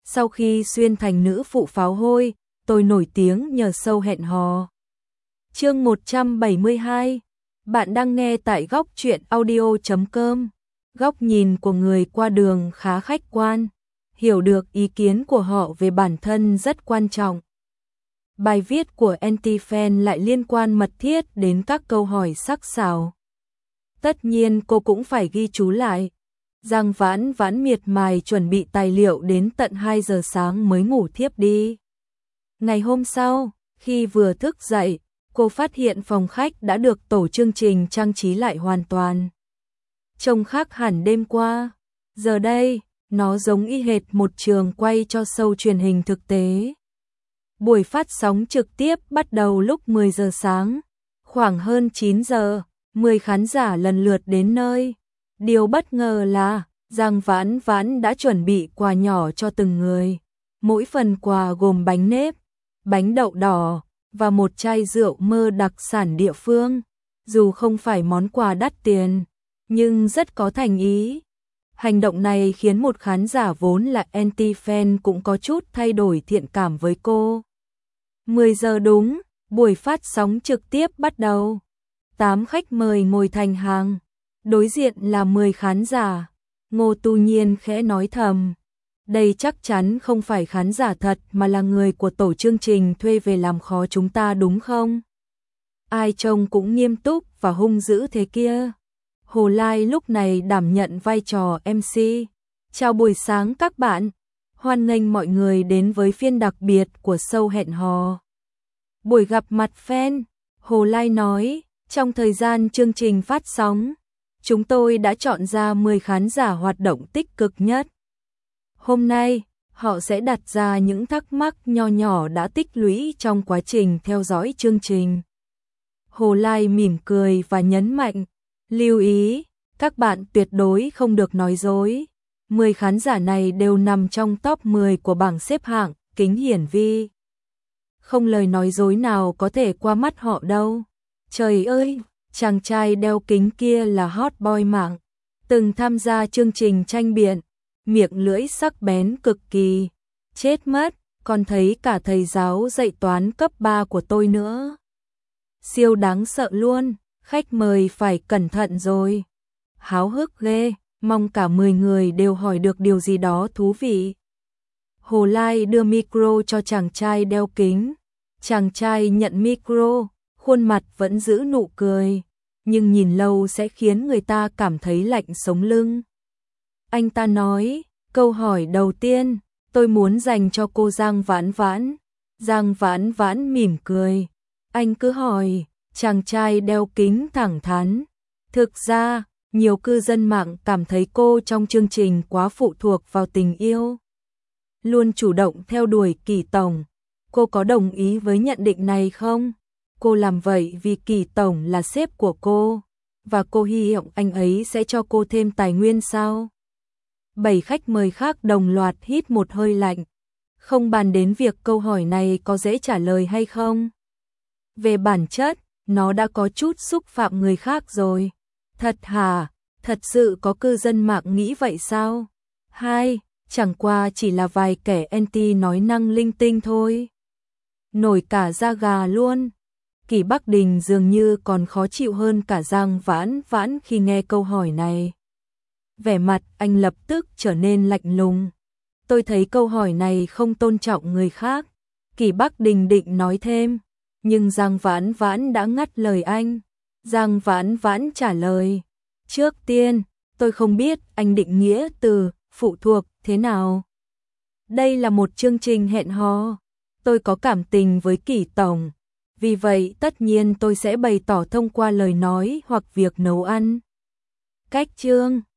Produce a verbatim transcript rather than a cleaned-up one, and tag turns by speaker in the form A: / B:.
A: Sau khi xuyên thành nữ phụ pháo hôi, tôi nổi tiếng nhờ show hẹn hò. Chương một trăm bảy mươi hai. Bạn đang nghe tại góc truyện audio chấm com. Góc nhìn của người qua đường khá khách quan, hiểu được ý kiến của họ về bản thân rất quan trọng. Bài viết của Anti-fan lại liên quan mật thiết đến các câu hỏi sắc sảo. Tất nhiên cô cũng phải ghi chú lại. Giang Vãn Vãn miệt mài chuẩn bị tài liệu đến tận hai giờ sáng mới ngủ thiếp đi. Ngày hôm sau, khi vừa thức dậy, cô phát hiện phòng khách đã được tổ chương trình trang trí lại hoàn toàn. Trông khác hẳn đêm qua. Giờ đây, nó giống y hệt một trường quay cho show truyền hình thực tế. Buổi phát sóng trực tiếp bắt đầu lúc mười giờ sáng. Khoảng hơn chín giờ, mười khán giả lần lượt đến nơi. Điều bất ngờ là Giang Vãn Vãn đã chuẩn bị quà nhỏ cho từng người. Mỗi phần quà gồm bánh nếp, bánh đậu đỏ và một chai rượu mơ đặc sản địa phương. Dù không phải món quà đắt tiền, nhưng rất có thành ý. Hành động này khiến một khán giả vốn là anti-fan cũng có chút thay đổi thiện cảm với cô. mười giờ đúng, buổi phát sóng trực tiếp bắt đầu. tám khách mời ngồi thành hàng. Đối diện là mười khán giả. Ngô Tu Nhiên khẽ nói thầm. Đây chắc chắn không phải khán giả thật mà là người của tổ chương trình thuê về làm khó chúng ta đúng không? Ai trông cũng nghiêm túc và hung dữ thế kia. Hồ Lai lúc này đảm nhận vai trò em xê. Chào buổi sáng các bạn. Hoan nghênh mọi người đến với phiên đặc biệt của show hẹn hò. Buổi gặp mặt fan, Hồ Lai nói, trong thời gian chương trình phát sóng, chúng tôi đã chọn ra mười khán giả hoạt động tích cực nhất. Hôm nay, họ sẽ đặt ra những thắc mắc nho nhỏ đã tích lũy trong quá trình theo dõi chương trình. Hồ Lai mỉm cười và nhấn mạnh, lưu ý, các bạn tuyệt đối không được nói dối. mười khán giả này đều nằm trong top mười của bảng xếp hạng, kính hiển vi. Không lời nói dối nào có thể qua mắt họ đâu. Trời ơi, chàng trai đeo kính kia là hot boy mạng, từng tham gia chương trình tranh biện, miệng lưỡi sắc bén cực kỳ. Chết mất, còn thấy cả thầy giáo dạy toán cấp ba của tôi nữa. Siêu đáng sợ luôn, khách mời phải cẩn thận rồi. Háo hức ghê, mong cả mười người đều hỏi được điều gì đó thú vị. Hồ Lai đưa micro cho chàng trai đeo kính. Chàng trai nhận micro, khuôn mặt vẫn giữ nụ cười, nhưng nhìn lâu sẽ khiến người ta cảm thấy lạnh sống lưng. Anh ta nói, câu hỏi đầu tiên, tôi muốn dành cho cô Giang Vãn Vãn. Giang Vãn Vãn mỉm cười. Anh cứ hỏi, chàng trai đeo kính thẳng thắn. Thực ra, nhiều cư dân mạng cảm thấy cô trong chương trình quá phụ thuộc vào tình yêu. Luôn chủ động theo đuổi Kỳ Tổng. Cô có đồng ý với nhận định này không? Cô làm vậy vì Kỳ Tổng là sếp của cô, và cô hy vọng anh ấy sẽ cho cô thêm tài nguyên sao? Bảy khách mời khác đồng loạt hít một hơi lạnh. Không bàn đến việc câu hỏi này có dễ trả lời hay không. Về bản chất, nó đã có chút xúc phạm người khác rồi. Thật hả? Thật sự có cư dân mạng nghĩ vậy sao? Hai, chẳng qua chỉ là vài kẻ anti nói năng linh tinh thôi. Nổi cả da gà luôn. Kỳ Bắc Đình dường như còn khó chịu hơn cả Giang Vãn Vãn khi nghe câu hỏi này. Vẻ mặt anh lập tức trở nên lạnh lùng. Tôi thấy câu hỏi này không tôn trọng người khác. Kỳ Bắc Đình định nói thêm, nhưng Giang Vãn Vãn đã ngắt lời anh. Giang Vãn Vãn trả lời, trước tiên, tôi không biết anh định nghĩa từ phụ thuộc thế nào. Đây là một chương trình hẹn hò. Tôi có cảm tình với Kỳ Tổng. Vì vậy tất nhiên tôi sẽ bày tỏ thông qua lời nói hoặc việc nấu ăn. Cách chương